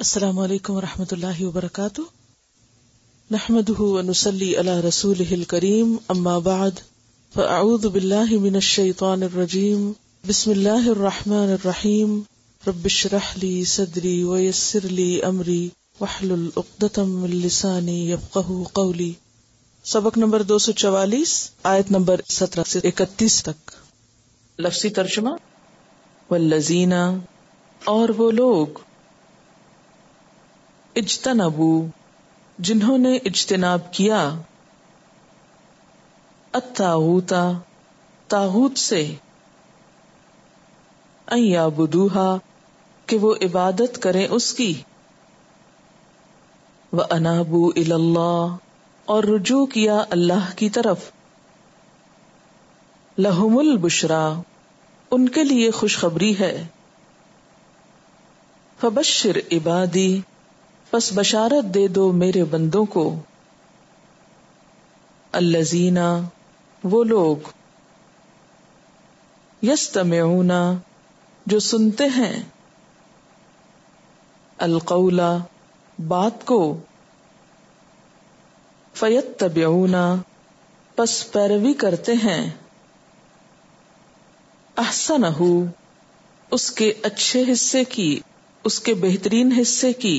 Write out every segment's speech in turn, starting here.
السلام علیکم ورحمۃ اللہ وبرکاتہ، نحمده ونصلی علی رسولہ الکریم، اما بعد فاعوذ باللہ من الشیطان الرجیم، بسم اللہ الرحمن الرحیم، رب اشرح لی صدری ویسر لی امری واحلل عقدۃ من لسانی یفقہوا قولی۔ سبق نمبر 244، آیت نمبر 17 سے 31 تک۔ لفظی ترجمہ: والذین، اور وہ لوگ، اجتنبو، جنہوں نے اجتناب کیا، الطاغوت، طاغوت سے، ان یعبدوہا، کہ وہ عبادت کریں اس کی، وانابوا الی اللہ، اور رجوع کیا اللہ کی طرف، لہم البشریٰ، ان کے لیے خوشخبری ہے، فبشر عبادی، پس بشارت دے دو میرے بندوں کو، الذین، وہ لوگ، یستمعون، جو سنتے ہیں، القول، بات کو، فیتبعون، پس پیروی کرتے ہیں، احسنہ، اس کے اچھے حصے کی، اس کے بہترین حصے کی،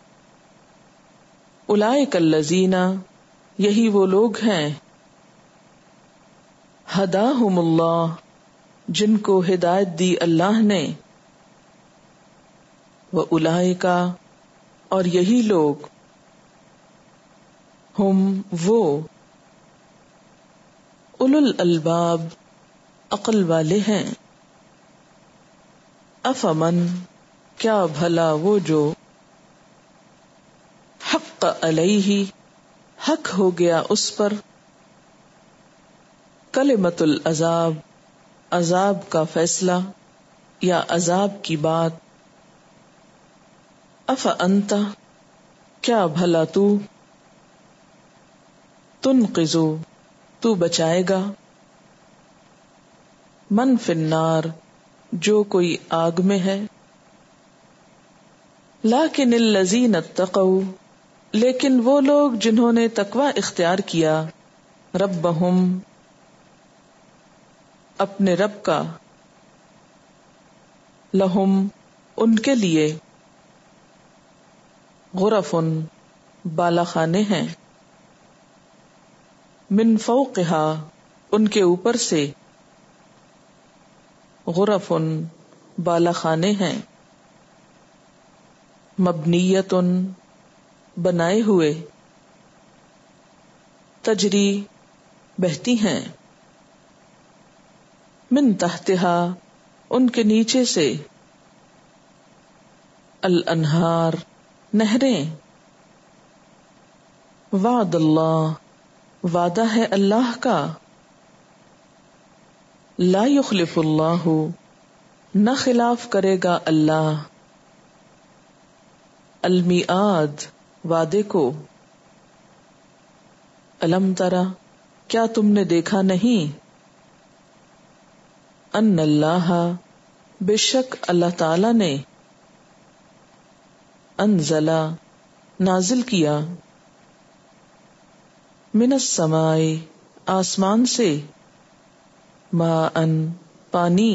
اولئک الذین، یہی وہ لوگ ہیں، ہداہم اللہ، جن کو ہدایت دی اللہ نے، واولئک، اور یہی لوگ، ہم، وہ، اولو الالباب، عقل والے ہیں، افمن، کیا بھلا وہ جو، حق علیہ، حق ہو گیا اس پر، کلمۃ العذاب، عذاب کا فیصلہ یا عذاب کی بات، افانت، کیا بھلا تو، تنقذ، تو بچائے گا، من فی النار، جو کوئی آگ میں ہے، لیکن الذین اتقوا، لیکن وہ لوگ جنہوں نے تقوی اختیار کیا، ربہم، اپنے رب کا، لہم، ان کے لیے، غرفن، بالا خانے ہیں، من فوقہا، ان کے اوپر سے، غرفن، بالا خانے ہیں، مبنیتن، بنائے ہوئے، تجری، بہتی ہیں، من تحتہا، ان کے نیچے سے، الانہار، نہریں، وعد اللہ، وعدہ ہے اللہ کا، لا یخلف اللہ، نہ خلاف کرے گا اللہ، المیعاد، وعدے کو، الم ترى، کیا تم نے دیکھا نہیں، ان اللہ، بے شک اللہ تعالی نے، انزل، نازل کیا، من السماء، آسمان سے، ماء، پانی،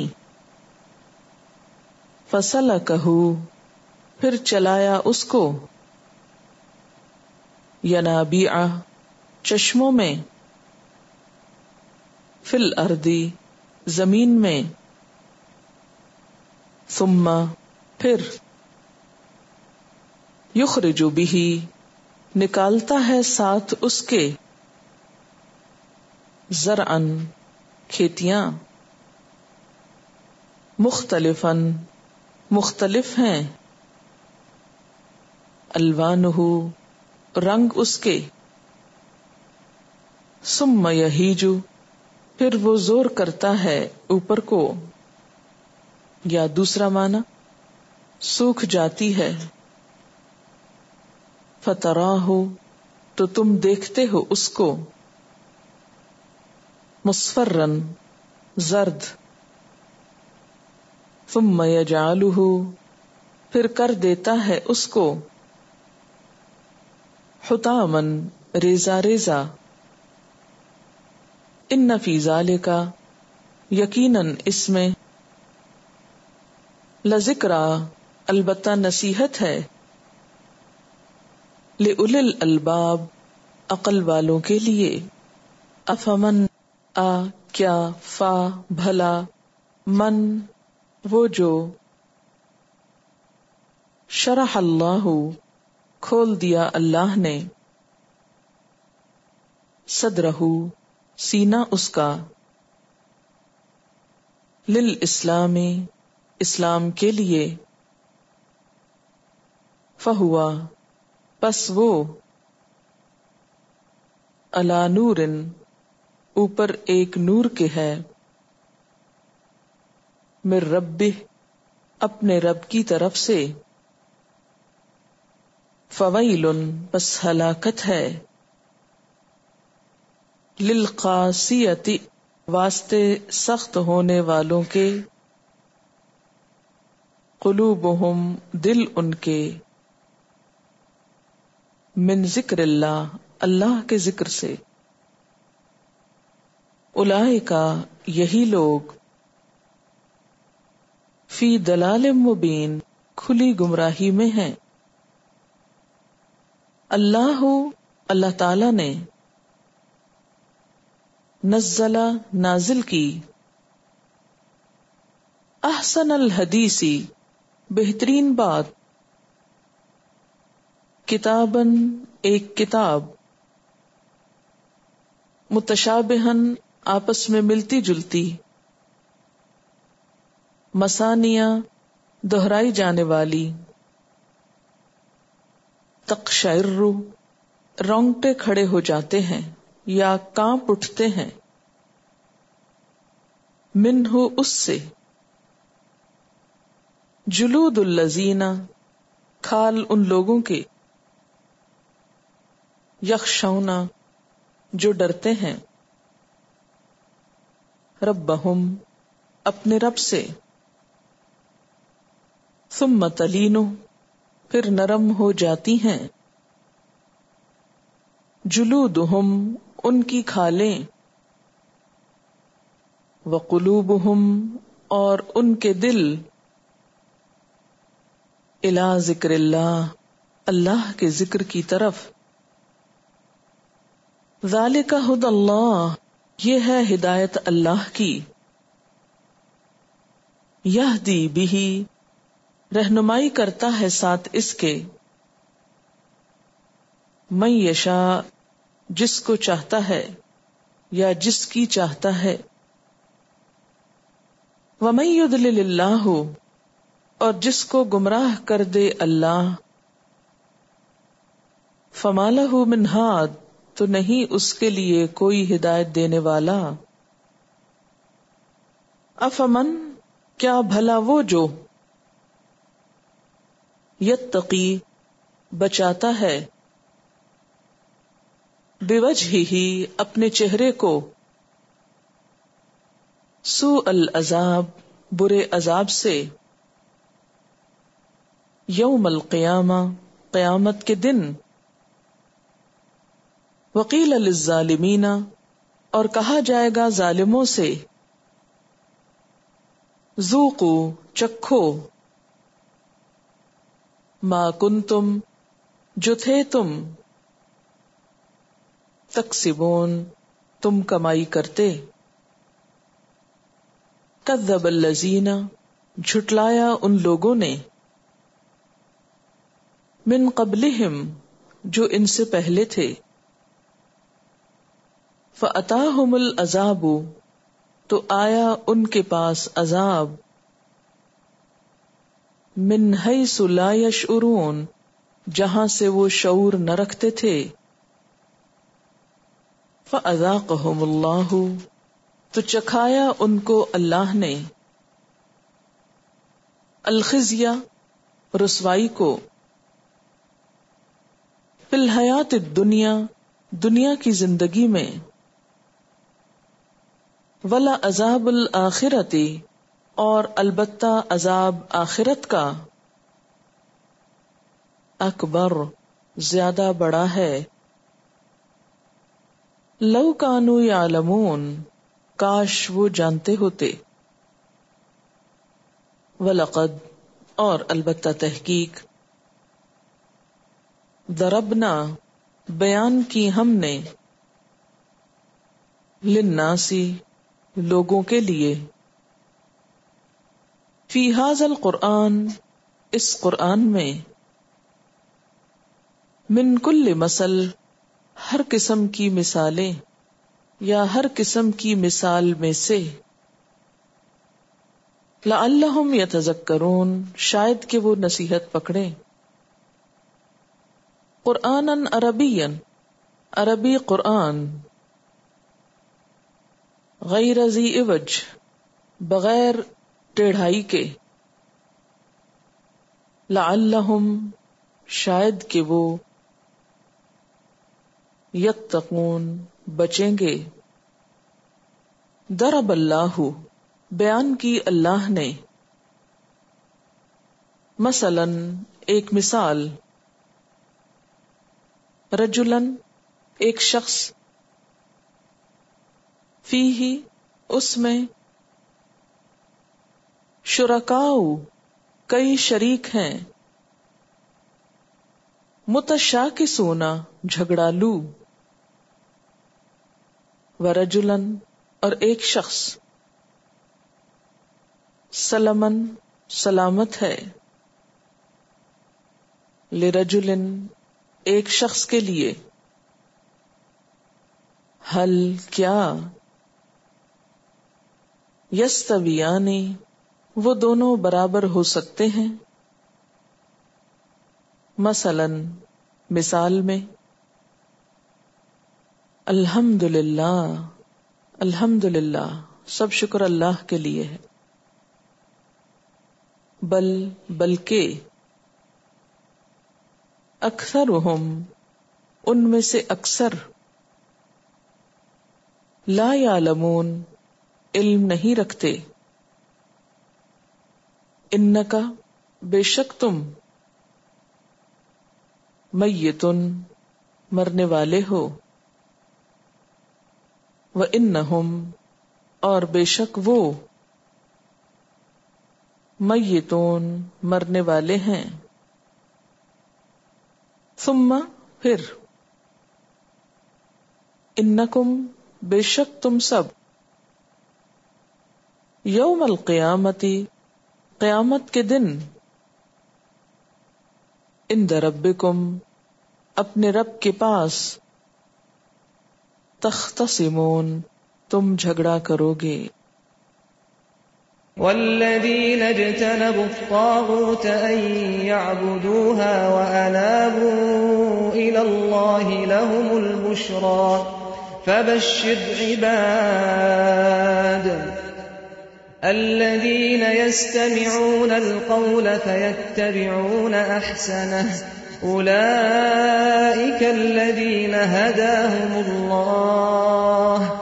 فسلکہ، پھر چلایا اس کو، ینابیع، چشموں میں، فی الارض، زمین میں، ثم، پھر، یخرج بہ، نکالتا ہے ساتھ اس کے، زرعا، کھیتیاں، مختلفا، مختلف ہیں، الوانہ، رنگ اس کے، ثم یہیج، پھر وہ زور کرتا ہے اوپر کو، یا دوسرا معنی، سوکھ جاتی ہے، فتراہ، تو تم دیکھتے ہو اس کو، مصفرا، زرد، ثم یجعلہ، پھر کر دیتا ہے اس کو حطامن ریزہ ریزہ، ان فی ذالک یقیناً اس میں لذکرا البتہ نصیحت ہے لأولی الالباب عقل والوں کے لیے، افمن کیا فا بھلا من وہ جو شرح اللہ کھول دیا اللہ نے صدرہ سینہ اس کا للاسلام اسلام کے لیے، فہوا پس وہ علی نور اوپر ایک نور کے ہے، من ربہ اپنے رب کی طرف سے، فویل پس ہلاکت ہے للقاسیۃ واسطے سخت ہونے والوں کے، قلوبہم دل ان کے، من ذکر اللہ اللہ کے ذکر سے، اولئک یہی لوگ فی دلال مبین کھلی گمراہی میں ہیں، اللہ تعالی نے نزل نازل کی احسن الحدیثی بہترین بات، کتابن ایک کتاب، متشابہن آپس میں ملتی جلتی، مثانیہ دہرائی جانے والی، تقشعر رونگٹے کھڑے ہو جاتے ہیں یا کانپ اٹھتے ہیں، منہ اس سے، جلود الذین کھال ان لوگوں کے، یخشون جو ڈرتے ہیں، ربہم اپنے رب سے، ثم تلین پھر نرم ہو جاتی ہیں، جلودہم ان کی کھالیں، وقلوبہم اور ان کے دل، الی ذکر اللہ اللہ کے ذکر کی طرف، ذالک ھدی اللہ یہ ہے ہدایت اللہ کی، یہدی بہ رہنمائی کرتا ہے ساتھ اس کے، من یشاء جس کو چاہتا ہے یا جس کی چاہتا ہے، ومن یضلل اللہ اور جس کو گمراہ کر دے اللہ، فما لہ من ہاد تو نہیں اس کے لیے کوئی ہدایت دینے والا، افمن کیا بھلا وہ جو یتقی بچاتا ہے، بوجہہ اپنے چہرے کو، سوء العذاب برے عذاب سے، یوم القیامہ قیامت کے دن، وقیل للظالمین اور کہا جائے گا ظالموں سے، ذوقوا چکھو، ما کنتم جو تھے تم، تکسبون تم کمائی کرتے، کذب الذین جھٹلایا ان لوگوں نے، من قبلہم جو ان سے پہلے تھے، فأتاہم العذاب تو آیا ان کے پاس عذاب، من حیث لا یشعرون جہاں سے وہ شعور نہ رکھتے تھے، فأذاقہم اللہ تو چکھایا ان کو اللہ نے، الخزی رسوائی کو، فی الحیات الدنیا دنیا کی زندگی میں، وَلَعَذَابُ الْآخِرَةِ اور البتہ عذاب آخرت کا، اکبر زیادہ بڑا ہے. لو کانوا یعلمون کاش وہ جانتے ہوتے. وَلَقَدْ اور البتہ تحقیق. ضربنا بیان کی ہم نے. للناسی لوگوں کے لیے. فی ھذا القرآن اس قرآن میں. من کل مثل ہر قسم کی مثالیں یا ہر قسم کی مثال میں سے. لعلہم یتذکرون شاید کہ وہ نصیحت پکڑیں. قرآناً عربیاً عربی قرآن. غیر ذی عوج بغیر ٹیڑھائی کے. لعلہم شاید کہ وہ یتقون بچیں گے. ضرب اللہ بیان کی اللہ نے. مثلاً ایک مثال. رجلاً ایک شخص. فیہ اس میں. شرکاء کئی شریک ہیں. متشاکسون جھگڑالو. ورجلاً اور ایک شخص. سلمن سلامت ہے. لرجلن ایک شخص کے لیے. حل کیا. یستویانی وہ دونوں برابر ہو سکتے ہیں. مثلاً مثال میں. الحمدللہ الحمدللہ سب شکر اللہ کے لیے ہے. بل بلکہ. اکثرہم ان میں سے اکثر. لا یعلمون علم نہیں رکھتے. انکا بے شک تم. میتن مرنے والے ہو. وانہم اور بے شک وہ. میتون مرنے والے ہیں. ثم پھر. انکم بے شک تم سب. یوم القیامتی قیامت کے دن. عند ربکم اپنے رب کے پاس. تختصمون تم جھگڑا کرو گے. والذین اجتنبوا الطاغوت ان يعبدوها وانابوا الى اللہ لهم البشرى فبشر عباد الذين يستمعون القول فيتبعون احسنه اولئك الذين هداهم الله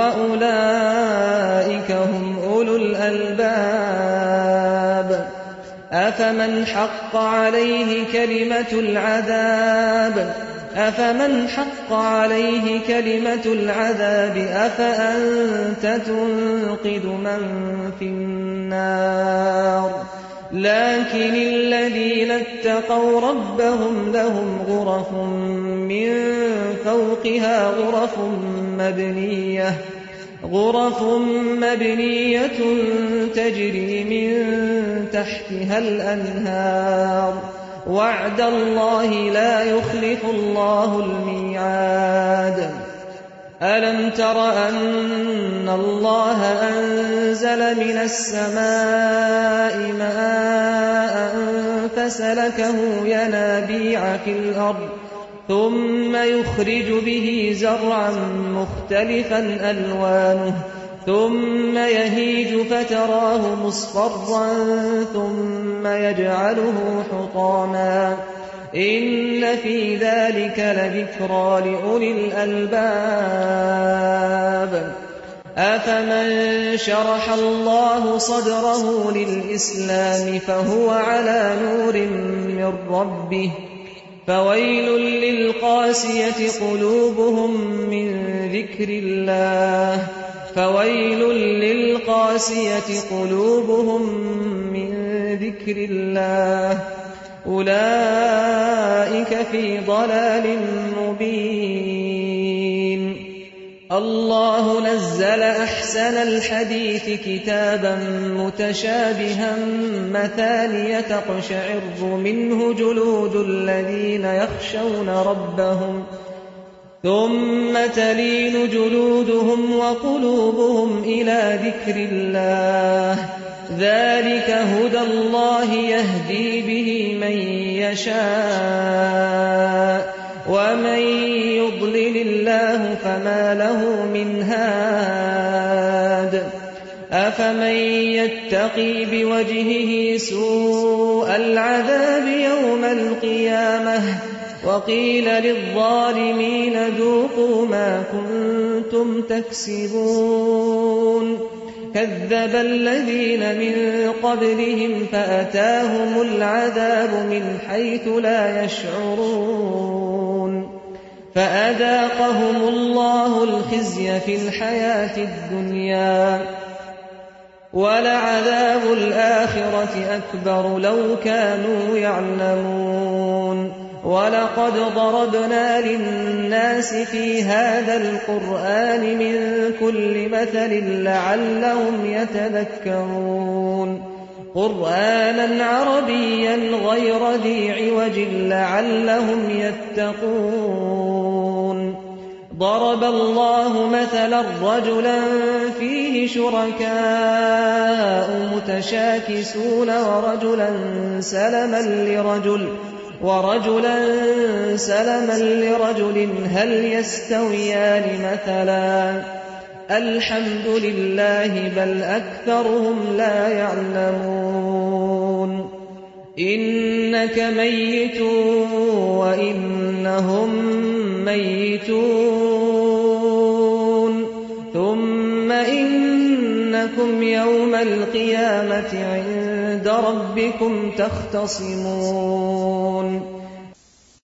وأولئك هم أولو الألباب أفمن حق عليه كلمة العذاب أفأنت تنقذ من في النار لكن الذين اتقوا ربهم لهم غرف من فوقها غرف مبنية تجري من تحتها الأنهار وعد الله لا يخلف الله الميعاد ألم تر أن الله أنزل من السماء ماء فسلكه ينابيع في الأرض ثم يخرج به زرعا مختلفا ألوانه ثم يهيج فتراه مصفرا ثم يجعله حطاما إن في ذلك لذكرى لأولي الألباب أفمن شرح الله صدره للإسلام فهو على نور من ربه فويل للقاسية قلوبهم من ذكر الله فويل للقاسية قلوبهم من ذكر الله أولئك في ضلال مبين. الله نزل أحسن الحديث كتابا متشابها مثانية تقشعر منه جلود الذين يخشون ربهم ثم تلين جلودهم وقلوبهم إلى ذكر الله ذلك هدى الله يهدي به من يشاء ومن يضلل الله فما له من هاد أفمن يتقي بوجهه سوء العذاب يوم القيامة وقيل للظالمين ذوقوا ما كنتم تكسبون كذب الذين من قبلهم فأتاهم العذاب من حيث لا يشعرون فأذاقهم الله الخزي في الحياة الدنيا ولعذاب الآخرة أكبر لو كانوا يعلمون. ولقد ضربنا للناس في هذا القرآن من كل مثل لعلهم يتذكرون قرآنا عربيا غير ذي عوج لعلهم يتقون. ضرب الله مثلا رجلا فيه شركاء متشاكسون ورجلا سلما لرجل هل يستويان مثلا الحمد لله بل أكثرهم لا يعلمون. إنك ميت وإنهم ميتون ثم إنكم يوم القيامة عند ربكم تختصمون.